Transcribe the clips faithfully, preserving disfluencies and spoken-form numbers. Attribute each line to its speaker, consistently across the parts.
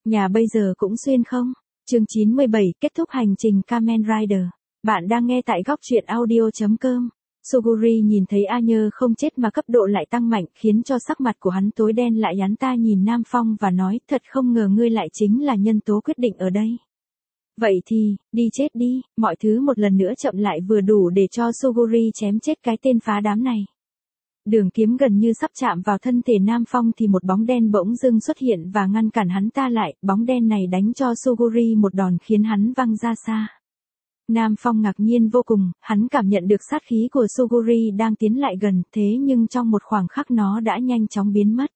Speaker 1: Nhà bây giờ cũng xuyên không? Chương chín mươi bảy kết thúc hành trình Kamen Rider. Bạn đang nghe tại góc truyện audio.com. Suguri nhìn thấy A Nhơ không chết mà cấp độ lại tăng mạnh khiến cho sắc mặt của hắn tối đen lại. Hắn ta nhìn Nam Phong và nói, thật không ngờ ngươi lại chính là nhân tố quyết định ở đây. Vậy thì, đi chết đi, mọi thứ một lần nữa chậm lại vừa đủ để cho Suguri chém chết cái tên phá đám này. Đường kiếm gần như sắp chạm vào thân thể Nam Phong thì một bóng đen bỗng dưng xuất hiện và ngăn cản hắn ta lại, bóng đen này đánh cho Suguri một đòn khiến hắn văng ra xa. Nam Phong ngạc nhiên vô cùng, hắn cảm nhận được sát khí của Suguri đang tiến lại gần, thế nhưng trong một khoảng khắc nó đã nhanh chóng biến mất.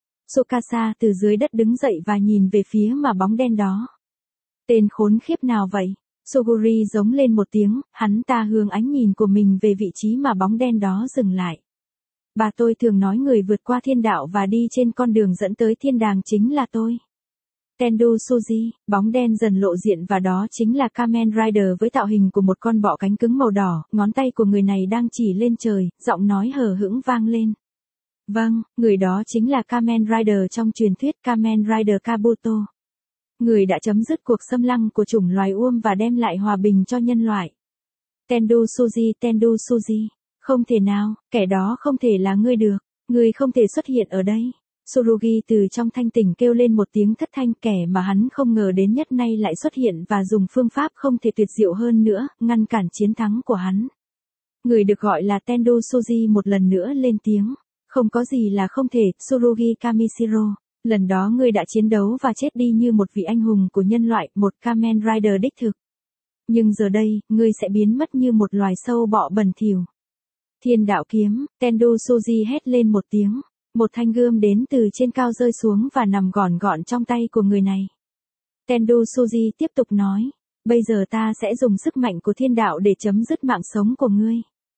Speaker 1: Tsukasa từ dưới đất đứng dậy và nhìn về phía mà bóng đen đó. Tên khốn khiếp nào vậy? Suguri giống lên một tiếng, hắn ta hướng ánh nhìn của mình về vị trí mà bóng đen đó dừng lại. Bà tôi thường nói người vượt qua thiên đạo và đi trên con đường dẫn tới thiên đàng chính là tôi. Tendu Suzy, bóng đen dần lộ diện và đó chính là Kamen Rider với tạo hình của một con bọ cánh cứng màu đỏ, ngón tay của người này đang chỉ lên trời, giọng nói hờ hững vang lên. Vâng, người đó chính là Kamen Rider trong truyền thuyết Kamen Rider Kabuto. Người đã chấm dứt cuộc xâm lăng của chủng loài Uôm và đem lại hòa bình cho nhân loại. Tendu Suzy, Tendu Suzy. Không thể nào, kẻ đó không thể là ngươi được, ngươi không thể xuất hiện ở đây. Tsurugi từ trong thanh tỉnh kêu lên một tiếng thất thanh, kẻ mà hắn không ngờ đến nhất nay lại xuất hiện và dùng phương pháp không thể tuyệt diệu hơn nữa, ngăn cản chiến thắng của hắn. Người được gọi là Tendu Suzy một lần nữa lên tiếng. Không có gì là không thể, Tsurugi Kamishiro. Lần đó ngươi đã chiến đấu và chết đi như một vị anh hùng của nhân loại, một Kamen Rider đích thực. Nhưng giờ đây, ngươi sẽ biến mất như một loài sâu bọ bẩn thỉu. Thiên đạo kiếm, Tendu Suzy hét lên một tiếng. Một thanh gươm đến từ trên cao rơi xuống và nằm gọn gọn trong tay của người này. Tendu Suzy tiếp tục nói. Bây giờ ta sẽ dùng sức mạnh của thiên đạo để chấm dứt mạng sống của ngươi.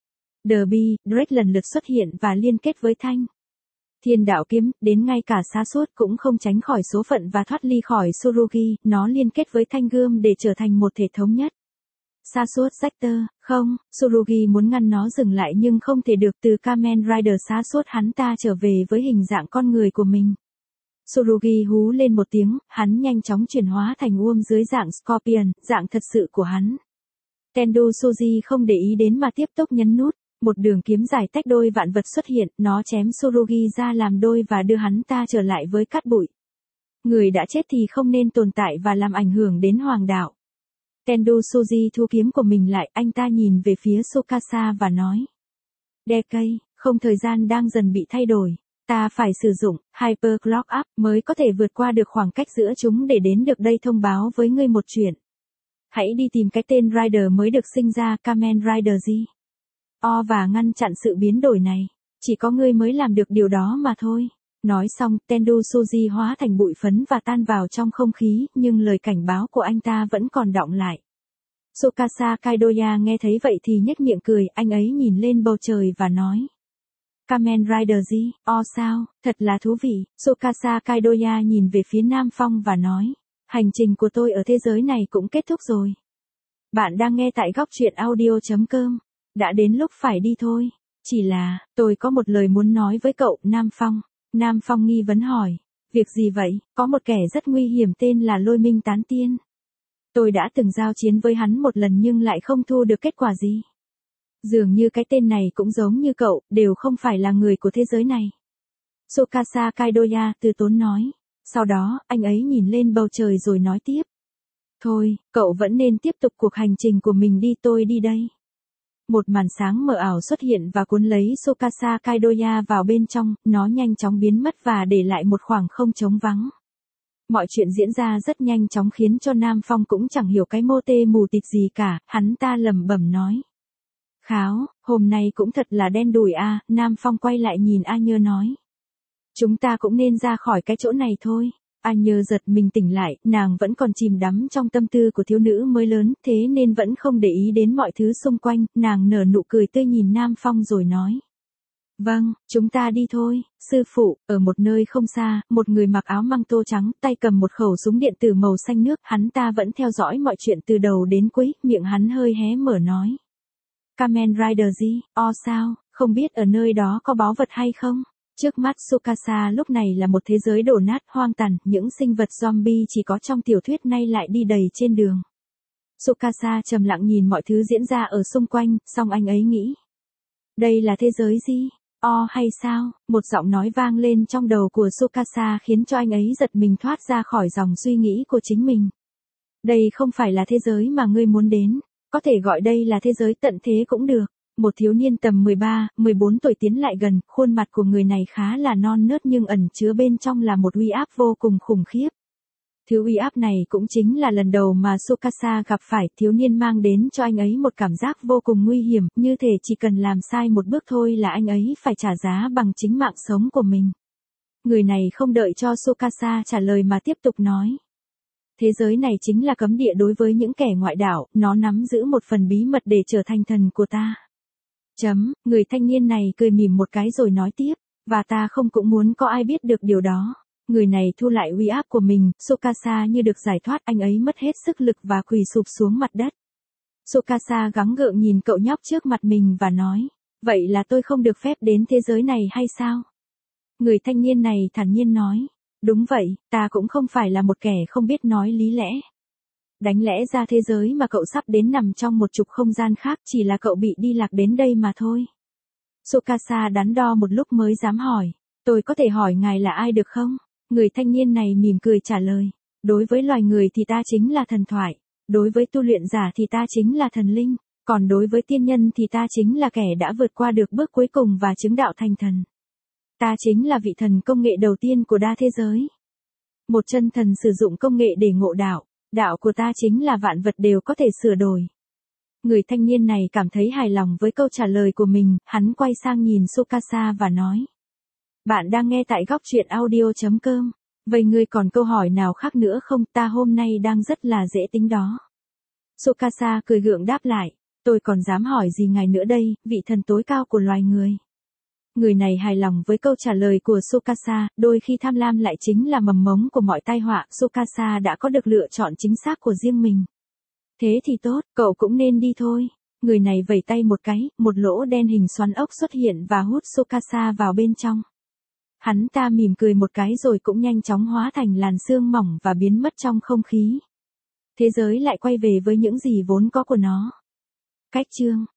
Speaker 1: Derby, Drake lần lượt xuất hiện và liên kết với thanh. Thiên đạo kiếm, đến ngay cả sa sút cũng không tránh khỏi số phận và thoát ly khỏi Tsurugi, nó liên kết với thanh gươm để trở thành một thể thống nhất. Sa sút Sector, không, Tsurugi muốn ngăn nó dừng lại nhưng không thể được. Từ Kamen Rider sa sút hắn ta trở về với hình dạng con người của mình. Tsurugi hú lên một tiếng, hắn nhanh chóng chuyển hóa thành Uôm dưới dạng Scorpion, dạng thật sự của hắn. Tendu Suzy không để ý đến mà tiếp tục nhấn nút. Một đường kiếm dài tách đôi vạn vật xuất hiện, nó chém Tsurugi ra làm đôi và đưa hắn ta trở lại với cát bụi. Người đã chết thì không nên tồn tại và làm ảnh hưởng đến hoàng đạo. Tendu Suzy thu kiếm của mình lại, anh ta nhìn về phía Tsukasa và nói. Decay, không, thời gian đang dần bị thay đổi. Ta phải sử dụng Hyper Clock Up mới có thể vượt qua được khoảng cách giữa chúng để đến được đây thông báo với ngươi một chuyện. Hãy đi tìm cái tên Rider mới được sinh ra, Kamen Rider gì? O và ngăn chặn sự biến đổi này. Chỉ có ngươi mới làm được điều đó mà thôi. Nói xong, Tendu Suzy hóa thành bụi phấn và tan vào trong không khí, nhưng lời cảnh báo của anh ta vẫn còn đọng lại. Tsukasa Kaidoya nghe thấy vậy thì nhếch miệng cười, anh ấy nhìn lên bầu trời và nói. Kamen Rider gì? O sao, thật là thú vị. Tsukasa Kaidoya nhìn về phía Nam Phong và nói. Hành trình của tôi ở thế giới này cũng kết thúc rồi. Bạn đang nghe tại góc truyện audio.com. Đã đến lúc phải đi thôi. Chỉ là, tôi có một lời muốn nói với cậu, Nam Phong. Nam Phong nghi vấn hỏi. Việc gì vậy? Có một kẻ rất nguy hiểm tên là Lôi Minh Tán Tiên. Tôi đã từng giao chiến với hắn một lần nhưng lại không thu được kết quả gì. Dường như cái tên này cũng giống như cậu, đều không phải là người của thế giới này. Tsukasa Kaidoya từ tốn nói. Sau đó, anh ấy nhìn lên bầu trời rồi nói tiếp. Thôi, cậu vẫn nên tiếp tục cuộc hành trình của mình đi, tôi đi đây. Một màn sáng mờ ảo xuất hiện và cuốn lấy Tsukasa Kaidoya vào bên trong, nó nhanh chóng biến mất và để lại một khoảng không trống vắng. Mọi chuyện diễn ra rất nhanh chóng khiến cho Nam Phong cũng chẳng hiểu cái mô tê mù tịt gì cả, hắn ta lẩm bẩm nói. Kháo, hôm nay cũng thật là đen đủi a. Nam Phong quay lại nhìn A Nhơ nói. Chúng ta cũng nên ra khỏi cái chỗ này thôi. A Nhơ giật mình tỉnh lại, nàng vẫn còn chìm đắm trong tâm tư của thiếu nữ mới lớn, thế nên vẫn không để ý đến mọi thứ xung quanh, nàng nở nụ cười tươi nhìn Nam Phong rồi nói. Vâng, chúng ta đi thôi, sư phụ. Ở một nơi không xa, một người mặc áo măng tô trắng, tay cầm một khẩu súng điện tử màu xanh nước, hắn ta vẫn theo dõi mọi chuyện từ đầu đến cuối, miệng hắn hơi hé mở nói. Kamen Rider gì? O sao, không biết ở nơi đó có báu vật hay không? Trước mắt Tsukasa lúc này là một thế giới đổ nát hoang tàn, những sinh vật zombie chỉ có trong tiểu thuyết nay lại đi đầy trên đường. Tsukasa trầm lặng nhìn mọi thứ diễn ra ở xung quanh, song anh ấy nghĩ. Đây là thế giới gì? O hay sao? Một giọng nói vang lên trong đầu của Tsukasa khiến cho anh ấy giật mình thoát ra khỏi dòng suy nghĩ của chính mình. Đây không phải là thế giới mà ngươi muốn đến, có thể gọi đây là thế giới tận thế cũng được. Một thiếu niên tầm mười ba, mười bốn tuổi tiến lại gần, khuôn mặt của người này khá là non nớt nhưng ẩn chứa bên trong là một uy áp vô cùng khủng khiếp. Thứ uy áp này cũng chính là lần đầu mà Tsukasa gặp phải. Thiếu niên mang đến cho anh ấy một cảm giác vô cùng nguy hiểm, như thể chỉ cần làm sai một bước thôi là anh ấy phải trả giá bằng chính mạng sống của mình. Người này không đợi cho Tsukasa trả lời mà tiếp tục nói. Thế giới này chính là cấm địa đối với những kẻ ngoại đạo, nó nắm giữ một phần bí mật để trở thành thần của ta. Chấm, người thanh niên này cười mỉm một cái rồi nói tiếp, và ta không cũng muốn có ai biết được điều đó. Người này thu lại uy áp của mình, Tsukasa như được giải thoát, anh ấy mất hết sức lực và quỳ sụp xuống mặt đất. Tsukasa gắng gượng nhìn cậu nhóc trước mặt mình và nói, vậy là tôi không được phép đến thế giới này hay sao? Người thanh niên này thản nhiên nói, đúng vậy, ta cũng không phải là một kẻ không biết nói lý lẽ. Đáng lẽ ra thế giới mà cậu sắp đến nằm trong một trục không gian khác, chỉ là cậu bị đi lạc đến đây mà thôi. Tsukasa đắn đo một lúc mới dám hỏi, tôi có thể hỏi ngài là ai được không? Người thanh niên này mỉm cười trả lời, đối với loài người thì ta chính là thần thoại, đối với tu luyện giả thì ta chính là thần linh, còn đối với tiên nhân thì ta chính là kẻ đã vượt qua được bước cuối cùng và chứng đạo thành thần. Ta chính là vị thần công nghệ đầu tiên của đa thế giới. Một chân thần sử dụng công nghệ để ngộ đạo, đạo của ta chính là vạn vật đều có thể sửa đổi. Người thanh niên này cảm thấy hài lòng với câu trả lời của mình, hắn quay sang nhìn Tsukasa và nói. Bạn đang nghe tại góc truyện audio chấm com. Vậy ngươi còn câu hỏi nào khác nữa không? Ta hôm nay đang rất là dễ tính đó. Tsukasa cười gượng đáp lại. Tôi còn dám hỏi gì ngài nữa đây, vị thần tối cao của loài người. Người này hài lòng với câu trả lời của Tsukasa, đôi khi tham lam lại chính là mầm mống của mọi tai họa. Tsukasa đã có được lựa chọn chính xác của riêng mình. Thế thì tốt, cậu cũng nên đi thôi. Người này vẩy tay một cái, một lỗ đen hình xoắn ốc xuất hiện và hút Tsukasa vào bên trong. Hắn ta mỉm cười một cái rồi cũng nhanh chóng hóa thành làn sương mỏng và biến mất trong không khí. Thế giới lại quay về với những gì vốn có của nó. Cách chương